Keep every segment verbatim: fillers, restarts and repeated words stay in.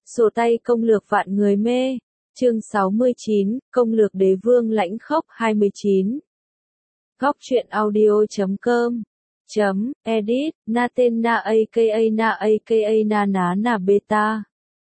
Sổ tay công lược vạn người mê. Chương sáu mươi chín, công lược đế vương lãnh khốc hai mươi chín. Góc truyện audio.com chấm edit na tên na aka na aka na ná na beta.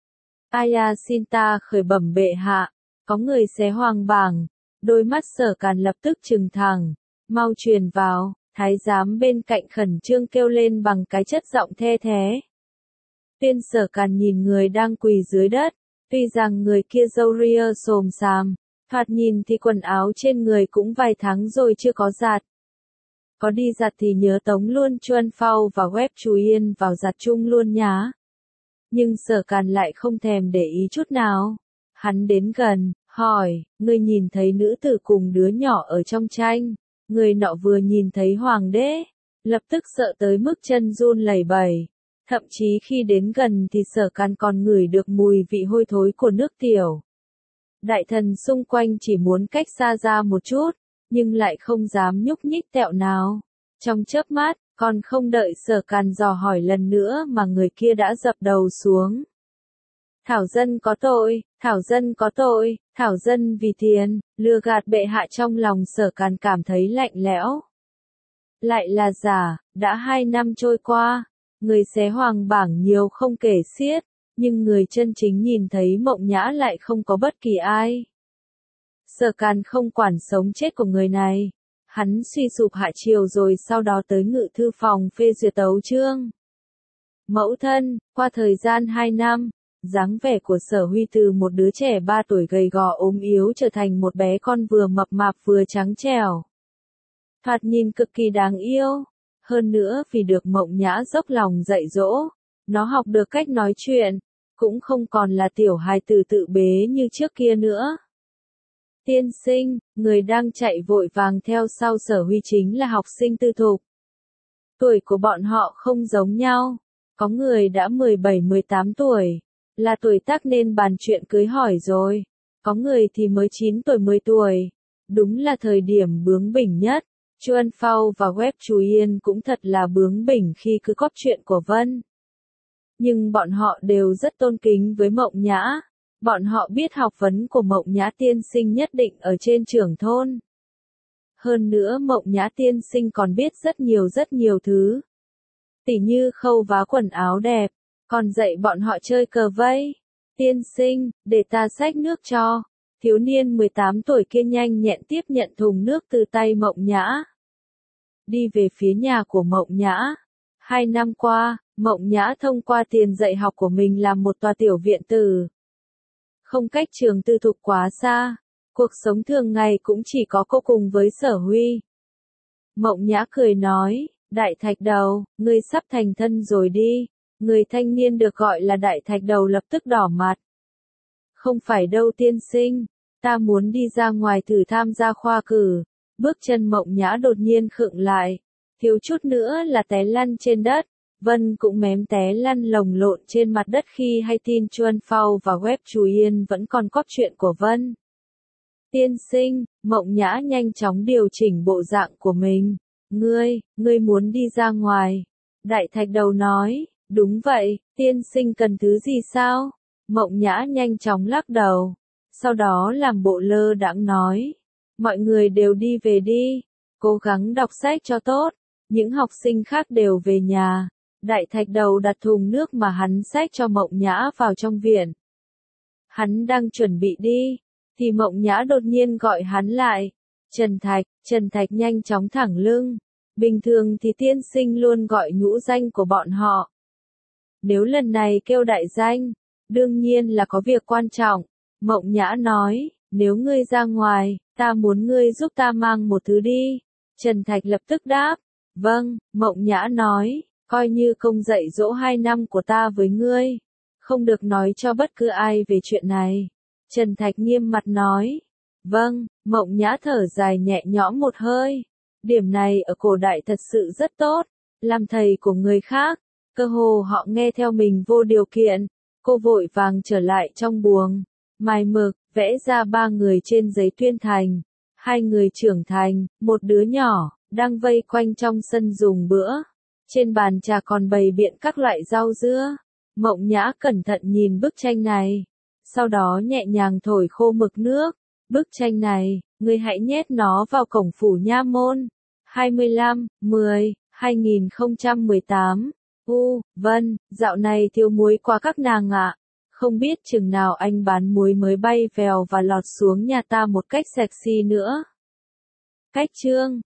Aya xin ta khởi bẩm bệ hạ, có người xé hoàng bảng, đôi mắt Sở Càn lập tức trừng thẳng, mau truyền vào. Thái giám bên cạnh khẩn trương kêu lên bằng cái chất giọng the thé. Tuyên Sở Càn nhìn người đang quỳ dưới đất, tuy rằng người kia râu ria xồm xàm, thoạt nhìn thì quần áo trên người cũng vài tháng rồi chưa có giặt. Có đi giặt thì nhớ tống luôn Chuân Phao và Web Chú Yên vào giặt chung luôn nhá. Nhưng Sở Càn lại không thèm để ý chút nào. Hắn đến gần, hỏi, ngươi nhìn thấy nữ tử cùng đứa nhỏ ở trong tranh. Người nọ vừa nhìn thấy hoàng đế, lập tức sợ tới mức chân run lẩy bẩy. Thậm chí khi đến gần thì Sở Càn còn ngửi được mùi vị hôi thối của nước tiểu. Đại thần xung quanh chỉ muốn cách xa ra một chút, nhưng lại không dám nhúc nhích tẹo nào. Trong chớp mắt, còn không đợi Sở Càn dò hỏi lần nữa mà người kia đã dập đầu xuống. Thảo dân có tội, thảo dân có tội, thảo dân vì tiền, lừa gạt bệ hạ. Trong lòng Sở Càn cảm thấy lạnh lẽo. Lại là giả, đã hai năm trôi qua, người xé hoàng bảng nhiều không kể xiết, nhưng người chân chính nhìn thấy Mộng Nhã lại không có bất kỳ ai. Sở Càn không quản sống chết của người này, hắn suy sụp hạ chiều rồi sau đó tới ngự thư phòng phê duyệt tấu chương. Mẫu thân, qua thời gian hai năm, dáng vẻ của Sở Huy từ một đứa trẻ ba tuổi gầy gò ốm yếu trở thành một bé con vừa mập mạp vừa trắng trẻo. Thoạt nhìn cực kỳ đáng yêu. Hơn nữa vì được Mộng Nhã dốc lòng dạy dỗ, nó học được cách nói chuyện, cũng không còn là tiểu hài tử tự bế như trước kia nữa. Tiên sinh, người đang chạy vội vàng theo sau Sở Huy chính là học sinh tư thục. Tuổi của bọn họ không giống nhau, có người đã mười bảy mười tám tuổi, là tuổi tác nên bàn chuyện cưới hỏi rồi, có người thì mới chín tuổi mười tuổi, đúng là thời điểm bướng bỉnh nhất. Chuân Phao và Web Chú Yên cũng thật là bướng bỉnh khi cứ cóp chuyện của Vân. Nhưng bọn họ đều rất tôn kính với Mộng Nhã. Bọn họ biết học vấn của Mộng Nhã tiên sinh nhất định ở trên trưởng thôn. Hơn nữa Mộng Nhã tiên sinh còn biết rất nhiều rất nhiều thứ. Tỉ như khâu vá quần áo đẹp, còn dạy bọn họ chơi cờ vây. Tiên sinh, để ta xách nước cho. Thiếu niên mười tám tuổi kia nhanh nhẹn tiếp nhận thùng nước từ tay Mộng Nhã. Đi về phía nhà của Mộng Nhã. Hai năm qua, Mộng Nhã thông qua tiền dạy học của mình làm một tòa tiểu viện tử. Không cách trường tư thục quá xa, cuộc sống thường ngày cũng chỉ có cô cùng với Sở Huy. Mộng Nhã cười nói, Đại Thạch Đầu, ngươi sắp thành thân rồi đi. Người thanh niên được gọi là Đại Thạch Đầu lập tức đỏ mặt. Không phải đâu tiên sinh, ta muốn đi ra ngoài thử tham gia khoa cử. Bước chân Mộng Nhã đột nhiên khựng lại, thiếu chút nữa là té lăn trên đất. Vân cũng mém té lăn lồng lộn trên mặt đất khi hay tin Chuân Phao và Web Chú Yên vẫn còn cóp chuyện của Vân. Tiên sinh, Mộng Nhã nhanh chóng điều chỉnh bộ dạng của mình. Ngươi, ngươi muốn đi ra ngoài. Đại Thạch Đầu nói, đúng vậy, tiên sinh cần thứ gì sao? Mộng Nhã nhanh chóng lắc đầu. Sau đó làm bộ lơ đãng nói. Mọi người đều đi về đi. Cố gắng đọc sách cho tốt. Những học sinh khác đều về nhà. Đại Thạch Đầu đặt thùng nước mà hắn xách cho Mộng Nhã vào trong viện. Hắn đang chuẩn bị đi. Thì Mộng Nhã đột nhiên gọi hắn lại. Trần Thạch, Trần Thạch nhanh chóng thẳng lưng. Bình thường thì tiên sinh luôn gọi nhũ danh của bọn họ. Nếu lần này kêu đại danh, đương nhiên là có việc quan trọng. Mộng Nhã nói, nếu ngươi ra ngoài, ta muốn ngươi giúp ta mang một thứ đi. Trần Thạch lập tức đáp, vâng. Mộng Nhã nói, coi như công dạy dỗ hai năm của ta với ngươi. Không được nói cho bất cứ ai về chuyện này. Trần Thạch nghiêm mặt nói, vâng. Mộng Nhã thở dài nhẹ nhõm một hơi. Điểm này ở cổ đại thật sự rất tốt. Làm thầy của người khác, cơ hồ họ nghe theo mình vô điều kiện. Cô vội vàng trở lại trong buồng, mài mực, vẽ ra ba người trên giấy tuyên thành. Hai người trưởng thành, một đứa nhỏ, đang vây quanh trong sân dùng bữa. Trên bàn trà còn bày biện các loại rau dưa. Mộng Nhã cẩn thận nhìn bức tranh này, sau đó nhẹ nhàng thổi khô mực nước. Bức tranh này, ngươi hãy nhét nó vào cổng phủ nha môn. hai mươi lăm, mười, hai nghìn không trăm mười tám. U, vâng, dạo này thiếu muối quá các nàng ạ. Không biết chừng nào anh bán muối mới bay vèo và lọt xuống nhà ta một cách sexy nữa. Cách chương